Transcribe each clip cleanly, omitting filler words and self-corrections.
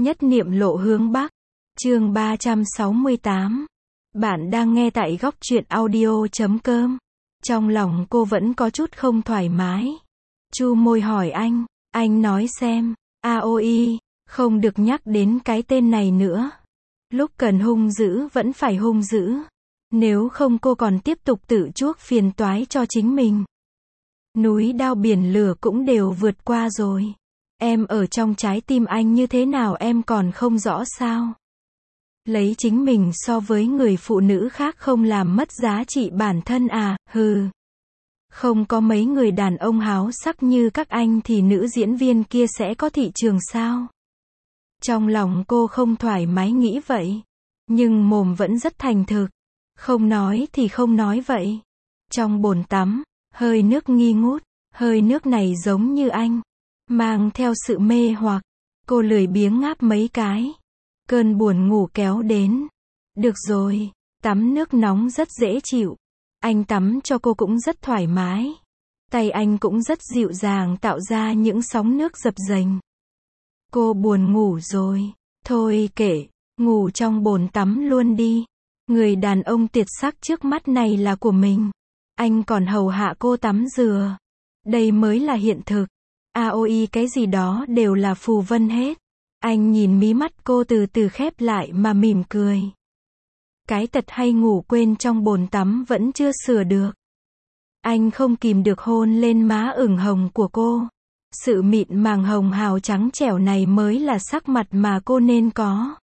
Nhất niệm lộ hướng Bắc. Chương 368. Bạn đang nghe tại góc truyện audio.com. Trong lòng cô vẫn có chút không thoải mái. Chu môi hỏi anh nói xem, AOI, không được nhắc đến cái tên này nữa. Lúc cần hung dữ vẫn phải hung dữ. Nếu không cô còn tiếp tục tự chuốc phiền toái cho chính mình. Núi đao biển lửa cũng đều vượt qua rồi. Em ở trong trái tim anh như thế nào em còn không rõ sao? Lấy chính mình so với người phụ nữ khác không làm mất giá trị bản thân à, hừ. Không có mấy người đàn ông háo sắc như các anh thì nữ diễn viên kia sẽ có thị trường sao? Trong lòng cô không thoải mái nghĩ vậy. Nhưng mồm vẫn rất thành thực. Không nói thì không nói vậy. Trong bồn tắm, hơi nước nghi ngút. Hơi nước này giống như anh. Mang theo sự mê hoặc. Cô lười biếng ngáp mấy cái. Cơn buồn ngủ kéo đến. Được rồi, tắm nước nóng rất dễ chịu. Anh tắm cho cô cũng rất thoải mái. Tay anh cũng rất dịu dàng tạo ra những sóng nước dập dềnh. Cô buồn ngủ rồi. Thôi kệ, ngủ trong bồn tắm luôn đi. Người đàn ông tuyệt sắc trước mắt này là của mình. Anh còn hầu hạ cô tắm rửa. Đây mới là hiện thực. AOI cái gì đó đều là phù vân hết. Anh nhìn mí mắt cô từ từ khép lại mà mỉm cười. Cái tật hay ngủ quên trong bồn tắm vẫn chưa sửa được. Anh không kìm được hôn lên má ửng hồng của cô. Sự mịn màng hồng hào trắng trẻo này mới là sắc mặt mà cô nên có.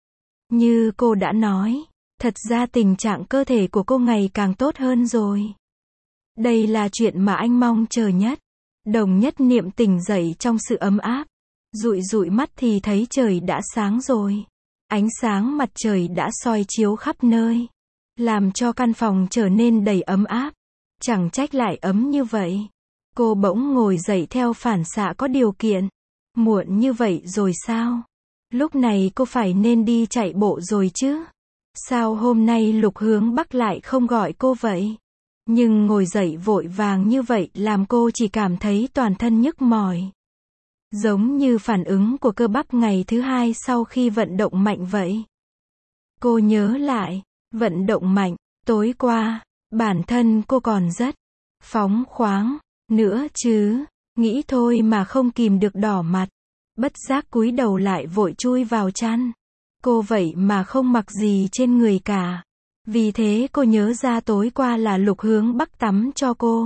Như cô đã nói, thật ra tình trạng cơ thể của cô ngày càng tốt hơn rồi. Đây là chuyện mà anh mong chờ nhất. Đồng Nhất Niệm tỉnh dậy trong sự ấm áp. Dụi dụi mắt thì thấy trời đã sáng rồi. Ánh sáng mặt trời đã soi chiếu khắp nơi. Làm cho căn phòng trở nên đầy ấm áp. Chẳng trách lại ấm như vậy. Cô bỗng ngồi dậy theo phản xạ có điều kiện. Muộn như vậy rồi sao? Lúc này cô phải nên đi chạy bộ rồi chứ. Sao hôm nay Lục Hướng Bắc lại không gọi cô vậy? Nhưng ngồi dậy vội vàng như vậy làm cô chỉ cảm thấy toàn thân nhức mỏi. Giống như phản ứng của cơ bắp ngày thứ hai sau khi vận động mạnh vậy. Cô nhớ lại, vận động mạnh, tối qua, bản thân cô còn rất phóng khoáng, nữa chứ, nghĩ thôi mà không kìm được đỏ mặt. Bất giác cúi đầu lại vội chui vào chăn. Cô vậy mà không mặc gì trên người cả. Vì thế cô nhớ ra tối qua là Lục Hướng Bắc tắm cho cô.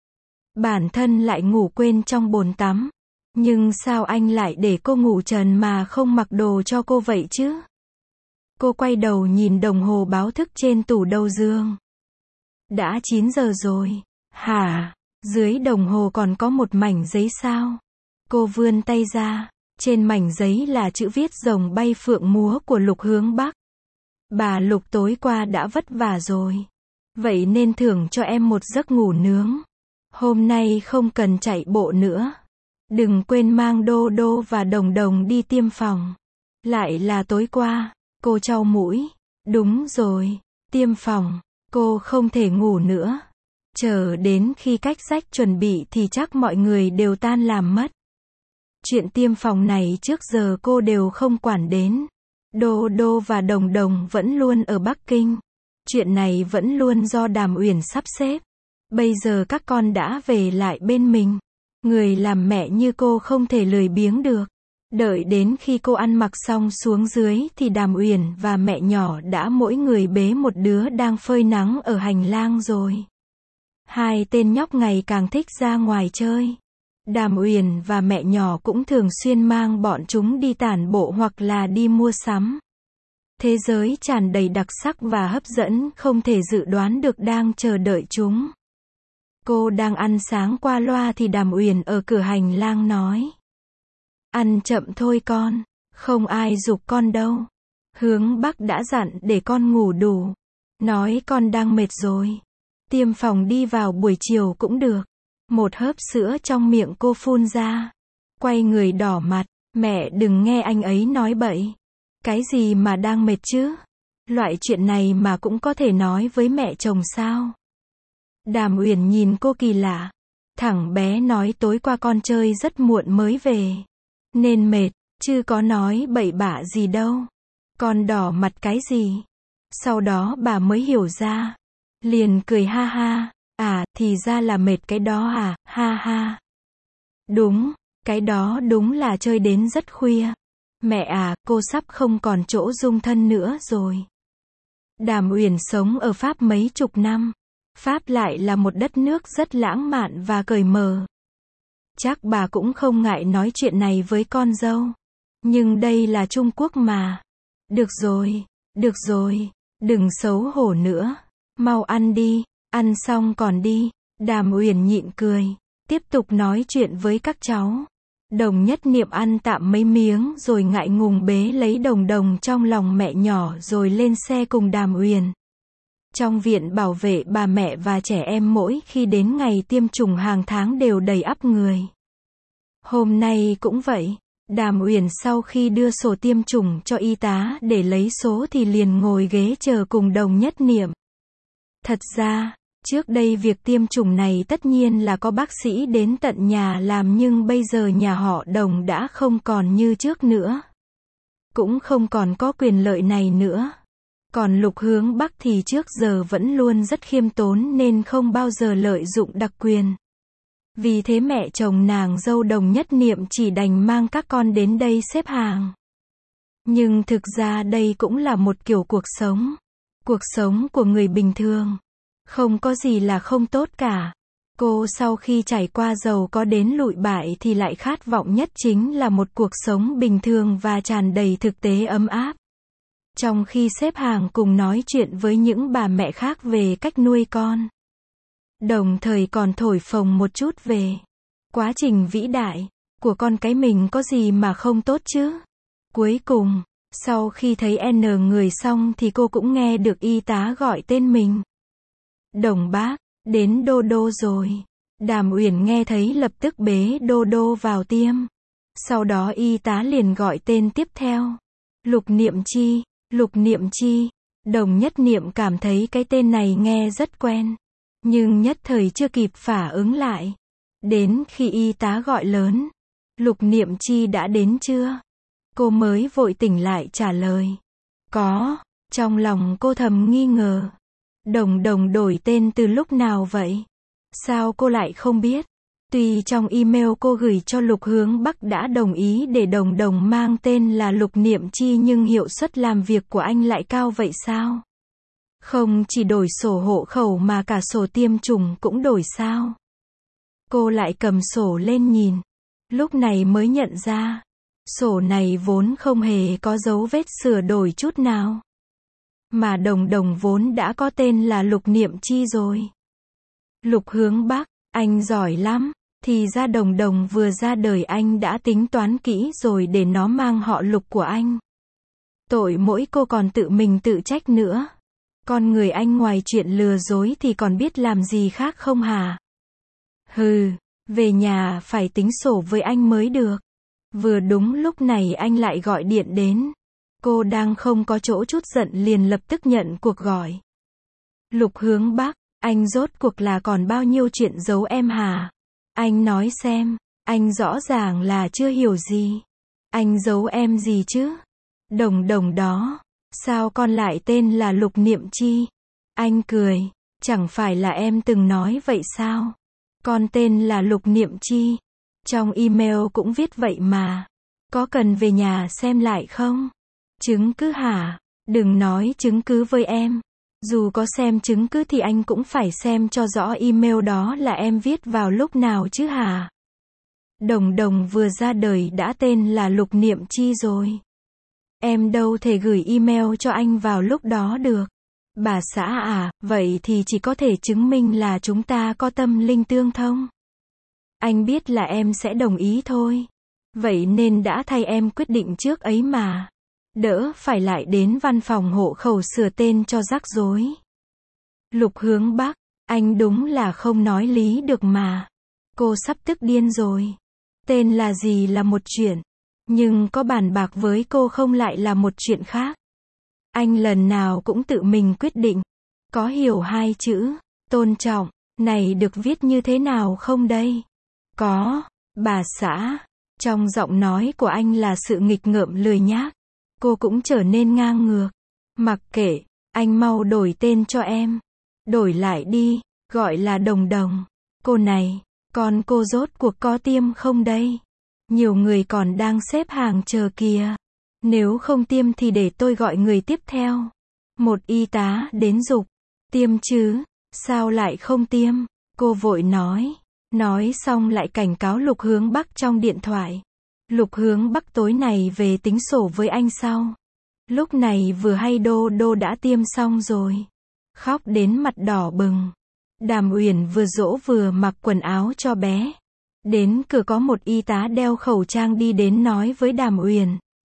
Bản thân lại ngủ quên trong bồn tắm. Nhưng sao anh lại để cô ngủ trần mà không mặc đồ cho cô vậy chứ? Cô quay đầu nhìn đồng hồ báo thức trên tủ đầu giường. Đã 9 giờ rồi. Hả? Dưới đồng hồ còn có một mảnh giấy sao? Cô vươn tay ra. Trên mảnh giấy là chữ viết rồng bay phượng múa của Lục Hướng Bắc. Bà Lục tối qua đã vất vả rồi. Vậy nên thưởng cho em một giấc ngủ nướng. Hôm nay không cần chạy bộ nữa. Đừng quên mang Đô Đô và Đồng Đồng đi tiêm phòng. Lại là tối qua. Cô chau mũi. Đúng rồi. Tiêm phòng. Cô không thể ngủ nữa. Chờ đến khi cách sách chuẩn bị thì chắc mọi người đều tan làm mất. Chuyện tiêm phòng này trước giờ cô đều không quản đến. Đô Đô và Đồng Đồng vẫn luôn ở Bắc Kinh. Chuyện này vẫn luôn do Đàm Uyển sắp xếp. Bây giờ các con đã về lại bên mình. Người làm mẹ như cô không thể lười biếng được. Đợi đến khi cô ăn mặc xong xuống dưới thì Đàm Uyển và mẹ nhỏ đã mỗi người bế một đứa đang phơi nắng ở hành lang rồi. Hai tên nhóc ngày càng thích ra ngoài chơi. Đàm Uyển và mẹ nhỏ cũng thường xuyên mang bọn chúng đi tản bộ hoặc là đi mua sắm. Thế giới tràn đầy đặc sắc và hấp dẫn không thể dự đoán được đang chờ đợi chúng. Cô đang ăn sáng qua loa thì Đàm Uyển ở cửa hành lang nói. Ăn chậm thôi con, không ai giục con đâu. Hướng Bắc đã dặn để con ngủ đủ. Nói con đang mệt rồi. Tiêm phòng đi vào buổi chiều cũng được. Một hớp sữa trong miệng cô phun ra. Quay người đỏ mặt. Mẹ đừng nghe anh ấy nói bậy. Cái gì mà đang mệt chứ? Loại chuyện này mà cũng có thể nói với mẹ chồng sao? Đàm Uyển nhìn cô kỳ lạ. Thằng bé nói tối qua con chơi rất muộn mới về. Nên mệt. chứ có nói bậy bạ gì đâu. Con đỏ mặt cái gì? Sau đó bà mới hiểu ra. Liền cười ha ha. À, thì ra là mệt cái đó à, ha ha. Đúng, cái đó đúng là chơi đến rất khuya. Mẹ à, cô sắp không còn chỗ dung thân nữa rồi. Đàm Uyển sống ở Pháp mấy chục năm. Pháp lại là một đất nước rất lãng mạn và cởi mở. Chắc bà cũng không ngại nói chuyện này với con dâu. Nhưng đây là Trung Quốc mà. Được rồi, đừng xấu hổ nữa. Mau ăn đi, ăn xong còn đi. Đàm Uyển nhịn cười, tiếp tục nói chuyện với các cháu. Đồng Nhất Niệm ăn tạm mấy miếng rồi ngại ngùng bế lấy Đồng Đồng trong lòng mẹ nhỏ rồi lên xe cùng Đàm Uyển. Trong viện bảo vệ bà mẹ và trẻ em mỗi khi đến ngày tiêm chủng hàng tháng đều đầy ắp người. Hôm nay cũng vậy. Đàm Uyển sau khi đưa sổ tiêm chủng cho y tá để lấy số thì liền ngồi ghế chờ cùng Đồng Nhất Niệm. Thật ra, trước đây việc tiêm chủng này tất nhiên là có bác sĩ đến tận nhà làm nhưng bây giờ nhà họ Đồng đã không còn như trước nữa. Cũng không còn có quyền lợi này nữa. Còn Lục Hướng Bắc thì trước giờ vẫn luôn rất khiêm tốn nên không bao giờ lợi dụng đặc quyền. Vì thế mẹ chồng nàng dâu Đồng Nhất Niệm chỉ đành mang các con đến đây xếp hàng. Nhưng thực ra đây cũng là một kiểu cuộc sống. Cuộc sống của người bình thường. Không có gì là không tốt cả. Cô sau khi trải qua giàu có đến lụi bại thì lại khát vọng nhất chính là một cuộc sống bình thường và tràn đầy thực tế ấm áp. Trong khi xếp hàng cùng nói chuyện với những bà mẹ khác về cách nuôi con. Đồng thời còn thổi phồng một chút về quá trình vĩ đại của con cái mình có gì mà không tốt chứ. Cuối cùng, sau khi thấy N người xong thì cô cũng nghe được y tá gọi tên mình. Đồng bác, đến Đô Đô rồi. Đàm Uyển nghe thấy lập tức bế Đô Đô vào tiêm. Sau đó y tá liền gọi tên tiếp theo. Lục Niệm Chi, Lục Niệm Chi. Đồng Nhất Niệm cảm thấy cái tên này nghe rất quen. Nhưng nhất thời chưa kịp phản ứng lại. Đến khi y tá gọi lớn. Lục Niệm Chi đã đến chưa? Cô mới vội tỉnh lại trả lời. Có. Trong lòng cô thầm nghi ngờ. Đồng Đồng đổi tên từ lúc nào vậy? Sao cô lại không biết? Tuy trong email cô gửi cho Lục Hướng Bắc đã đồng ý để Đồng Đồng mang tên là Lục Niệm Chi nhưng hiệu suất làm việc của anh lại cao vậy sao? Không chỉ đổi sổ hộ khẩu mà cả sổ tiêm chủng cũng đổi sao? Cô lại cầm sổ lên nhìn. Lúc này mới nhận ra. Sổ này vốn không hề có dấu vết sửa đổi chút nào. Mà Đồng Đồng vốn đã có tên là Lục Niệm Chi rồi. Lục Hướng Bắc, anh giỏi lắm. Thì ra Đồng Đồng vừa ra đời anh đã tính toán kỹ rồi để nó mang họ Lục của anh. Tội mỗi cô còn tự mình tự trách nữa. Con người anh ngoài chuyện lừa dối thì còn biết làm gì khác không hả? Hừ, về nhà phải tính sổ với anh mới được. Vừa đúng lúc này anh lại gọi điện đến. Cô đang không có chỗ chút giận liền lập tức nhận cuộc gọi. Lục Hướng Bắc, anh rốt cuộc là còn bao nhiêu chuyện giấu em hả? Anh nói xem, anh rõ ràng là chưa hiểu gì. Anh giấu em gì chứ? Đồng Đồng đó, sao con lại tên là Lục Niệm Chi? Anh cười, chẳng phải là em từng nói vậy sao? Con tên là Lục Niệm Chi. Trong email cũng viết vậy mà. Có cần về nhà xem lại không? Chứng cứ hả? Đừng nói chứng cứ với em. Dù có xem chứng cứ thì anh cũng phải xem cho rõ email đó là em viết vào lúc nào chứ hả? Đồng Đồng vừa ra đời đã tên là Lục Niệm Chi rồi. Em đâu thể gửi email cho anh vào lúc đó được. Bà xã à, vậy thì chỉ có thể chứng minh là chúng ta có tâm linh tương thông. Anh biết là em sẽ đồng ý thôi. Vậy nên đã thay em quyết định trước ấy mà. Đỡ phải lại đến văn phòng hộ khẩu sửa tên cho rắc rối. Lục Hướng Bắc, anh đúng là không nói lý được mà. Cô sắp tức điên rồi. Tên là gì là một chuyện. Nhưng có bàn bạc với cô không lại là một chuyện khác. Anh lần nào cũng tự mình quyết định. Có hiểu hai chữ, tôn trọng, này được viết như thế nào không đây? Có, bà xã. Trong giọng nói của anh là sự nghịch ngợm lười nhác. Cô cũng trở nên ngang ngược. Mặc kệ, anh mau đổi tên cho em. Đổi lại đi, gọi là Đồng Đồng. Cô này, con cô rốt cuộc có tiêm không đây? Nhiều người còn đang xếp hàng chờ kìa. Nếu không tiêm thì để tôi gọi người tiếp theo. Một y tá đến giục. Tiêm chứ, sao lại không tiêm? Cô vội nói. Nói xong lại cảnh cáo Lục Hướng Bắc trong điện thoại. Lục Hướng Bắc tối này về tính sổ với anh sau. Lúc này vừa hay Đô Đô đã tiêm xong rồi. Khóc đến mặt đỏ bừng. Đàm Uyển vừa dỗ vừa mặc quần áo cho bé. Đến cửa có một y tá đeo khẩu trang đi đến nói với Đàm Uyển.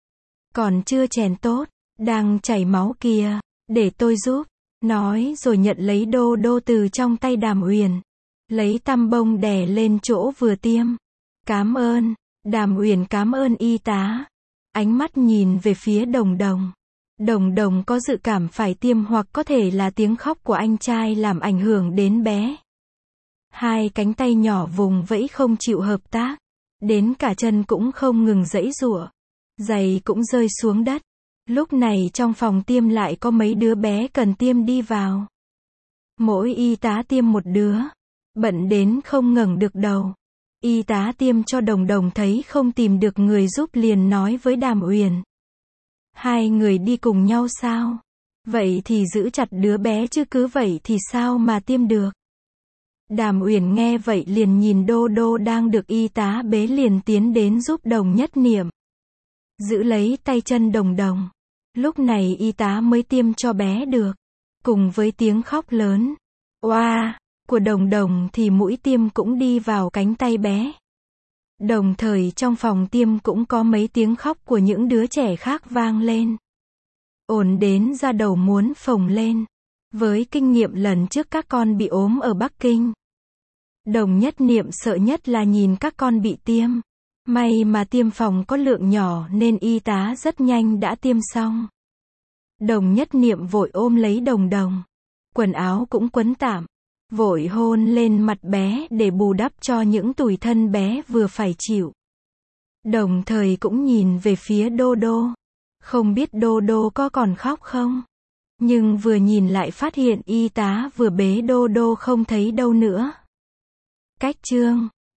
Còn chưa chèn tốt, đang chảy máu kìa, để tôi giúp. Nói rồi nhận lấy Đô Đô từ trong tay Đàm Uyển. Lấy tăm bông đè lên chỗ vừa tiêm. Cảm ơn. Đàm Uyển cảm ơn y tá. Ánh mắt nhìn về phía Đồng Đồng. Đồng Đồng có dự cảm phải tiêm hoặc có thể là tiếng khóc của anh trai làm ảnh hưởng đến bé. Hai cánh tay nhỏ vùng vẫy không chịu hợp tác. Đến cả chân cũng không ngừng giãy giụa. Giày cũng rơi xuống đất. Lúc này trong phòng tiêm lại có mấy đứa bé cần tiêm đi vào. Mỗi y tá tiêm một đứa. Bận đến không ngẩng được đầu. Y tá tiêm cho Đồng Đồng thấy không tìm được người giúp liền nói với Đàm Uyển. Hai người đi cùng nhau sao? Vậy thì giữ chặt đứa bé chứ cứ vậy thì sao mà tiêm được? Đàm Uyển nghe vậy liền nhìn Đô Đô đang được y tá bế liền tiến đến giúp Đồng Nhất Niệm. Giữ lấy tay chân Đồng Đồng. Lúc này y tá mới tiêm cho bé được. Cùng với tiếng khóc lớn. Oa! Của Đồng Đồng thì mũi tiêm cũng đi vào cánh tay bé. Đồng thời trong phòng tiêm cũng có mấy tiếng khóc của những đứa trẻ khác vang lên. Ổn đến da đầu muốn phồng lên. Với kinh nghiệm lần trước các con bị ốm ở Bắc Kinh. Đồng Nhất Niệm sợ nhất là nhìn các con bị tiêm. May mà tiêm phòng có lượng nhỏ nên y tá rất nhanh đã tiêm xong. Đồng Nhất Niệm vội ôm lấy Đồng Đồng. Quần áo cũng quấn tạm. Vội hôn lên mặt bé để bù đắp cho những tủi thân bé vừa phải chịu. Đồng thời cũng nhìn về phía Đô Đô. Không biết Đô Đô có còn khóc không? Nhưng vừa nhìn lại phát hiện y tá vừa bế Đô Đô không thấy đâu nữa. Cách chương